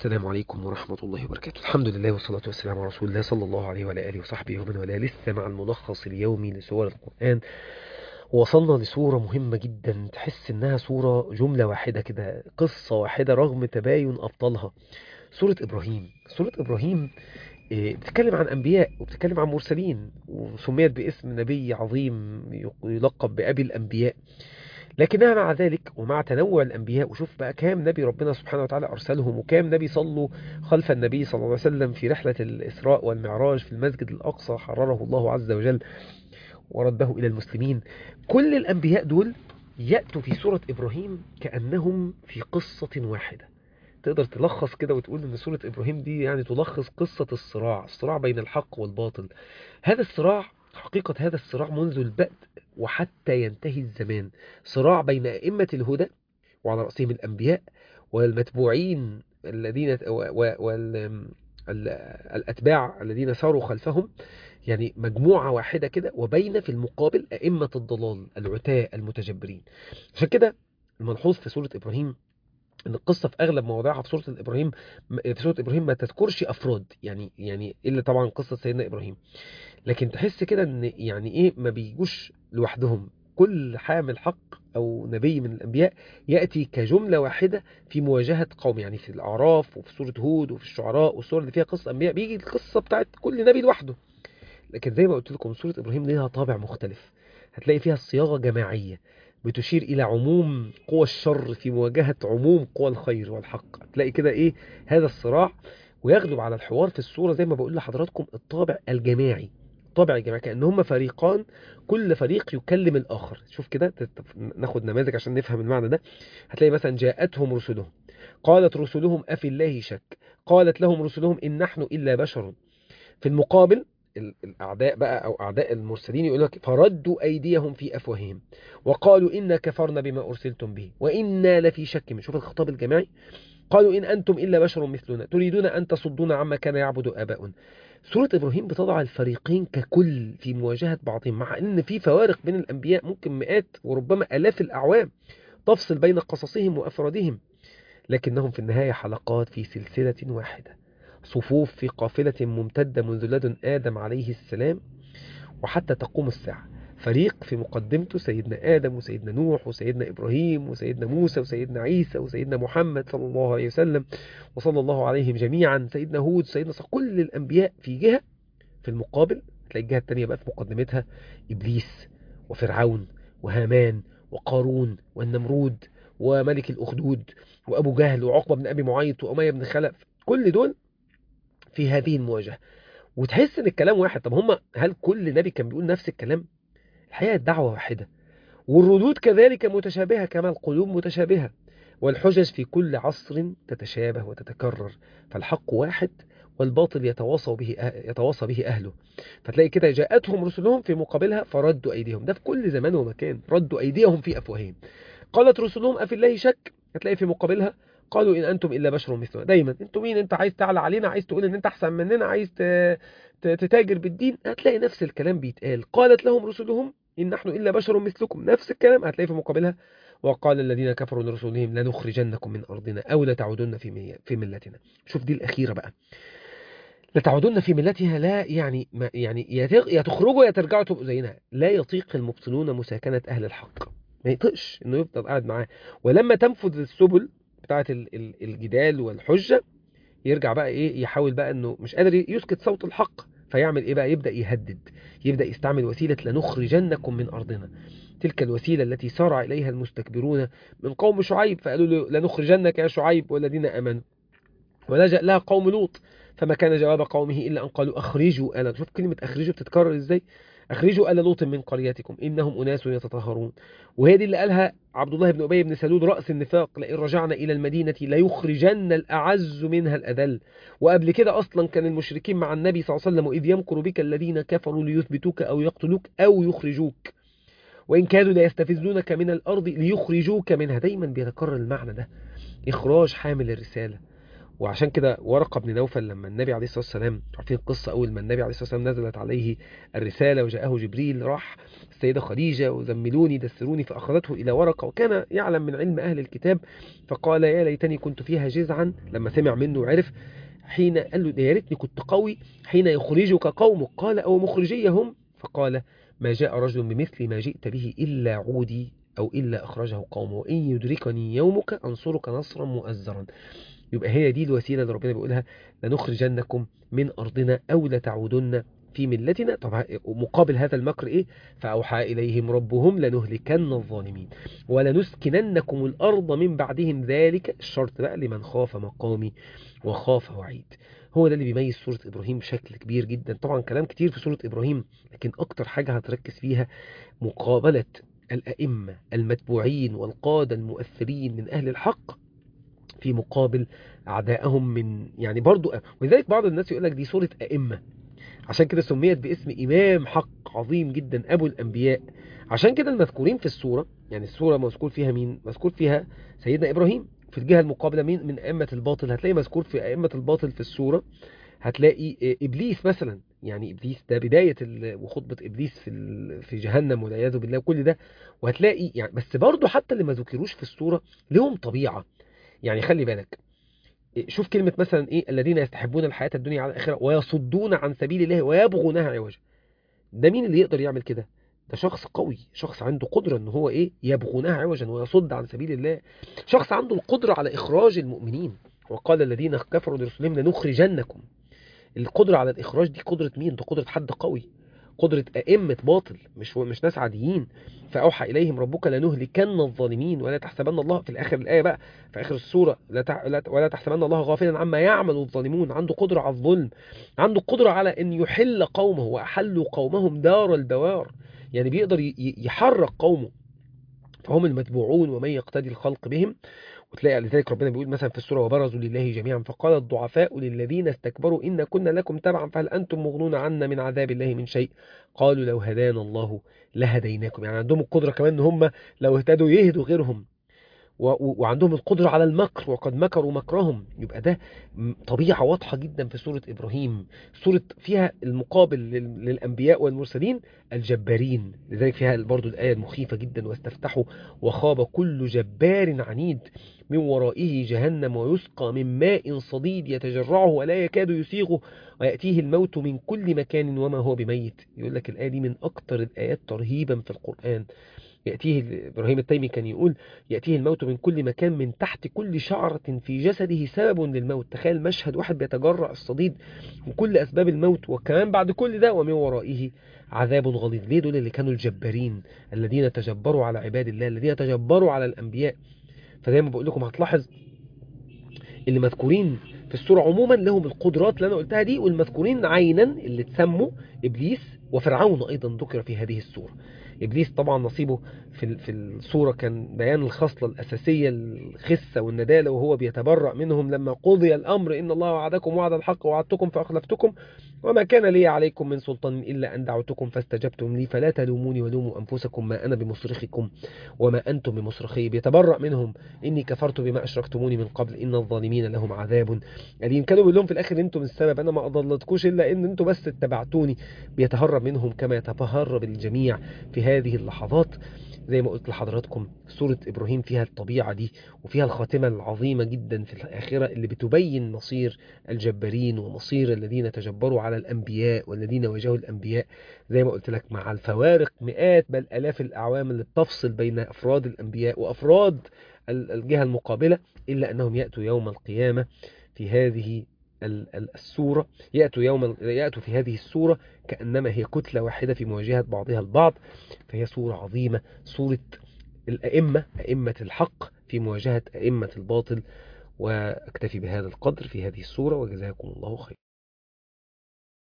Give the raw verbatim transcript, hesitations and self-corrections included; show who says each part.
Speaker 1: السلام عليكم ورحمة الله وبركاته. الحمد لله والصلاة والسلام على رسول الله صلى الله عليه وعلى آله وصحبه ومن والاه. لسه مع الملخص اليومي لسور القرآن، وصلنا لسورة مهمة جدا، تحس انها سورة جملة واحدة كده، قصة واحدة رغم تباين أبطالها. سورة إبراهيم. سورة إبراهيم إيه، بتتكلم عن أنبياء وبتتكلم عن مرسلين، وسميت باسم نبي عظيم يلقب بأبي الأنبياء. لكنها مع ذلك ومع تنوع الأنبياء، وشوف بقى كام نبي ربنا سبحانه وتعالى أرسلهم، وكام نبي صلوا خلف النبي صلى الله عليه وسلم في رحلة الإسراء والمعراج في المسجد الأقصى، حرره الله عز وجل ورده إلى المسلمين. كل الأنبياء دول يأتوا في سورة إبراهيم كأنهم في قصة واحدة. تقدر تلخص كده وتقول ان سورة ابراهيم دي يعني تلخص قصة الصراع الصراع بين الحق والباطل. هذا الصراع، حقيقة هذا الصراع منذ البدء وحتى ينتهي الزمان، صراع بين أئمة الهدى وعلى رأسهم الأنبياء والمتبوعين الذين والأتباع الذين ساروا خلفهم، يعني مجموعة واحدة كده، وبين في المقابل أئمة الضلال العتاة المتجبرين. عشان كده الملحوظ في سورة إبراهيم ان القصه في اغلب مواضيعها في سوره ابراهيم في سوره ابراهيم ما تذكرش افراد، يعني يعني الا طبعا قصه سيدنا ابراهيم، لكن تحس كده ان يعني ايه ما بيجوش لوحدهم. كل حامل حق او نبي من الانبياء ياتي كجمله واحده في مواجهه قوم، يعني في الاعراف وفي سوره هود وفي الشعراء والسور اللي فيها قصه انبياء بيجي القصه بتاعت كل نبي لوحده. لكن زي ما قلت لكم سورة إبراهيم ليها طابع مختلف، هتلاقي فيها الصياغة جماعية بتشير إلى عموم قوى الشر في مواجهة عموم قوى الخير والحق. هتلاقي كده إيه هذا الصراع، ويغلب على الحوار في الصورة زي ما بقول لحضراتكم الطابع الجماعي. الطابع الجماعي كأن هم فريقان، كل فريق يكلم الآخر. شوف كده ناخد نماذج عشان نفهم المعنى ده. هتلاقي مثلا جاءتهم رسلهم قالت رسلهم أفي الله شك قالت لهم رسلهم إن نحن إلا بشر. في المقابل الأعداء بقى أو أعداء المرسلين يقول لك فردوا أيديهم في أفواههم وقالوا إنا كفرنا بما أرسلتم به وإنا لفي شك من. شوف الخطاب الجماعي. قالوا إن أنتم إلا بشر مثلنا تريدون أن تصدونا عما كان يعبد آباؤنا. سورة إبراهيم بتضع الفريقين ككل في مواجهة بعضهم، مع أن في فوارق بين الأنبياء ممكن مئات وربما آلاف الأعوام تفصل بين قصصهم وأفرادهم، لكنهم في النهاية حلقات في سلسلة واحدة، صفوف في قافلة ممتدة منذ لدن آدم عليه السلام وحتى تقوم الساعة. فريق في مقدمته سيدنا آدم وسيدنا نوح وسيدنا إبراهيم وسيدنا موسى وسيدنا عيسى وسيدنا محمد صلى الله عليه وسلم وصلى الله عليهم جميعا، سيدنا هود سيدنا صح، كل الأنبياء في جهة. في المقابل تلاقي الجهة التانية بقى في مقدمتها إبليس وفرعون وهامان وقارون والنمرود وملك الأخدود وأبو جهل وعقبة بن أبي معيط وأمية بن خلف. كل دول في هذه المواجهة، وتحس ان الكلام واحد. طب هم هل كل نبي كان بيقول نفس الكلام؟ الحقيقة الدعوة واحدة، والردود كذلك متشابهة كما القلوب متشابهة، والحجج في كل عصر تتشابه وتتكرر، فالحق واحد والباطل يتواصى به يتواصى به أهله. فتلاقي كده جاءتهم رسلهم في مقابلها فردوا أيديهم، ده في كل زمان ومكان، ردوا أيديهم في أفواههم. قالت رسلهم أفي الله شك، هتلاقي في مقابلها قالوا إن أنتم إلا بشر مثلنا. دايما أنتم مين؟ أنت عايز تعلى علينا، عايز تقول إن أنت أحسن مننا، عايز تتاجر بالدين، هتلاقي نفس الكلام بيتقال. قالت لهم رسلهم إن نحن إلا بشر مثلكم، نفس الكلام هتلاقي في مقابلها وقال الذين كفروا لرسلهم لنخرجنكم من أرضنا أو لتعودن في في ملتنا. شوف دي الأخيرة بقى، لتعودن في ملتها، لا يعني ما يعني يا تخرجوا يا ترجعوا تبقوا زينا. لا يطيق المبطلون مساكنة أهل الحق، ما يطقش انه يفضل قاعد معاه. ولما تنفذ السبل بتاعه الجدال والحجة، يرجع بقى ايه يحاول بقى انه مش قادر يسكت صوت الحق، فيعمل ايه بقى؟ يبدأ يهدد، يبدأ يستعمل وسيلة لنخرجنكم من أرضنا. تلك الوسيلة التي سارع إليها المستكبرون من قوم شعيب، فقالوا له لنخرجنك يا شعيب والذين آمنوا، ولجأ لها قوم لوط فما كان جواب قومه إلا أن قالوا أخرجوا آل. شوف كلمة أخرجوا بتتكرر إزاي، أخرجوا آل لوط من قريتكم إنهم أناس يتطهرون. وهي دي اللي قالها عبد الله بن أبي بن سلول رأس النفاق، لئن رجعنا إلى المدينة ليخرجن الأعز منها الأذل. وقبل كده أصلا كان المشركين مع النبي صلى الله عليه وسلم إذ يمكر بك الذين كفروا ليثبتوك أو يقتلوك أو يخرجوك وإن كادوا ليستفزونك من الأرض ليخرجوك منها. دايما بيتكرر المعنى ده، إخراج حامل الرسالة وعشان كده ورقة بن نوفل لما النبي عليه الصلاة والسلام، عارفين القصة، أول ما النبي عليه الصلاة والسلام نزلت عليه الرسالة وجاءه جبريل، راح السيدة خديجة وزملوني دسروني فأخذته إلى ورقة، وكان يعلم من علم أهل الكتاب، فقال يا ليتني كنت فيها جزعا، لما سمع منه وعرف، حين قال له يا ريتني كنت قوي حين يخرجك قومك، قال أو مخرجيهم، فقال ما جاء رجل بمثل ما جئت به إلا عودي أو إلا أخرجه قومه، وإن يدركني يومك أنصرك نصرا مؤزرا. يبقى هي دي الوسيلة اللي ربنا بيقولها لنخرجنكم من أرضنا أو لتعودن في ملتنا. طبعا مقابل هذا المكر إيه؟ فأوحى إليهم ربهم لنهلكن الظالمين ولنسكننكم الأرض من بعدهم، ذلك الشرط بقى لمن خاف مقامي وخاف وعيد. هو ده اللي بيميز سورة إبراهيم بشكل كبير جدا. طبعا كلام كتير في سورة إبراهيم، لكن أكتر حاجة هتركز فيها مقابلة الأئمة المتبوعين والقادة المؤثرين من أهل الحق في مقابل أعدائهم من، يعني برضو، ولذلك بعض الناس يقول لك دي سورة أئمة، عشان كده سميت باسم إمام حق عظيم جدا أبو الأنبياء. عشان كده المذكورين في السورة، يعني السورة مذكور فيها مين؟ مذكور فيها سيدنا إبراهيم. في الجهة المقابلة مين من أئمة الباطل؟ هتلاقي مذكور في أئمة الباطل في السورة، هتلاقي إبليس مثلا، يعني إبليس ده بداية وخطبة إبليس في في جهنم والعياذ بالله وكل ده. وهتلاقي يعني بس برضو حتى اللي ما ذكروش في السورة لهم طبيعة. يعني خلي بالك، شوف كلمة مثلا ايه، الذين يستحبون الحياة الدنيا على الآخرة ويصدون عن سبيل الله ويبغونها عوجا. ده مين اللي يقدر يعمل كده؟ ده شخص قوي، شخص عنده قدرة ان هو ايه، يبغونها عوجا ويصد عن سبيل الله، شخص عنده القدرة على إخراج المؤمنين. وقال الذين كفروا لرسلهم لنخرجنكم. القدرة على الإخراج دي قدرة مين؟ ده قدرة حد قوي، قدرة أئمة باطل، مش مش ناس عاديين. فأوحى إليهم ربك لنهلكن الظالمين ولا تحسبن الله، في الآخر الآية بقى في آخر السورة، لا تع... لا ت- ولا تحسبن الله غافلا عما يعمل الظالمون. عنده قدرة على الظلم، عنده قدرة على أن يحل قومه، وأحلوا قومهم دار البوار، يعني بيقدر ي... ي- يحرق قومه. فهم المتبوعون ومن يقتدي الخلق بهم. وتلاقي لذلك ربنا بيقول مثلا في السورة وبرزوا لله جميعا فقال الضعفاء للذين استكبروا إن كنا لكم تبعا فهل أنتم مغنون عنا من عذاب الله من شيء قالوا لو هدانا الله لهديناكم. يعني عندهم القدرة كمان ان هم لو اهتدوا يهدوا غيرهم، و- و- وعندهم القدرة على المكر وقد مكروا مكرهم. يبقى ده م- طبيعة واضحة جدا في سورة إبراهيم. سورة فيها المقابل لل- للأنبياء والمرسلين الجبارين، لذلك فيها برضو الآية المخيفة جدا واستفتحوا وخاب كل جبار عنيد من ورائه جهنم ويسقى من ماء صديد يتجرعه ولا يكاد يسيغه ويأتيه الموت من كل مكان وما هو بميت. يقول لك الآية دي من أكتر الآيات ترهيبا في القرآن. يأتيه إبراهيم التيمي كان يقول يأتيه الموت من كل مكان من تحت كل شعرة في جسده سبب للموت. تخيل مشهد واحد بيتجرع الصديد وكل أسباب الموت، وكمان بعد كل ده ومن ورائه عذاب غليظ. ليه؟ دول اللي كانوا الجبارين الذين تجبروا على عباد الله، الذين تجبروا على الأنبياء. فزي ما بقول لكم هتلاحظ اللي مذكورين في السورة عموما لهم القدرات اللي أنا قلتها دي، والمذكورين عينا اللي تسموا إبليس وفرعون أيضا ذكر في هذه السورة. إبليس طبعا نصيبه في في السورة كان بيان الخصلة الأساسية الخسة والندالة، وهو بيتبرأ منهم لما قضي الأمر إن الله وعدكم وعد الحق ووعدتكم فأخلفتكم وما كان لي عليكم من سلطان إلا أن دعوتكم فاستجبتم لي فلا تلوموني ولوموا أنفسكم ما أنا بمصرخكم وما أنتم بمصرخي. بيتبرأ منهم إني كفرت بما أشركتموني من قبل إن الظالمين لهم عذاب أليم. كانوا بيقول لهم في الآخر أنتم السبب، أنا ما أضلتكوش إلا إن أنتم بس اتبعتوني. بيتهرب منهم كما يتهرب الجميع في هذه اللحظات. زي ما قلت لحضراتكم سورة إبراهيم فيها الطبيعة دي، وفيها الخاتمة العظيمة جدا في الآخرة اللي بتبين مصير الجبارين ومصير الذين تجبروا على الأنبياء والذين واجهوا الأنبياء. زي ما قلت لك مع الفوارق مئات بل آلاف الأعوام اللي بتفصل بين أفراد الأنبياء وأفراد الجهة المقابلة، إلا أنهم يأتوا يوم القيامة في هذه السورة، يأتوا يوم يأتوا في هذه السورة كأنما هي كتلة واحدة في مواجهة بعضها البعض. فهي سورة عظيمة، سورة الأئمة، أئمة الحق في مواجهة أئمة الباطل. وأكتفي بهذا القدر في هذه السورة، وجزاكم الله خير.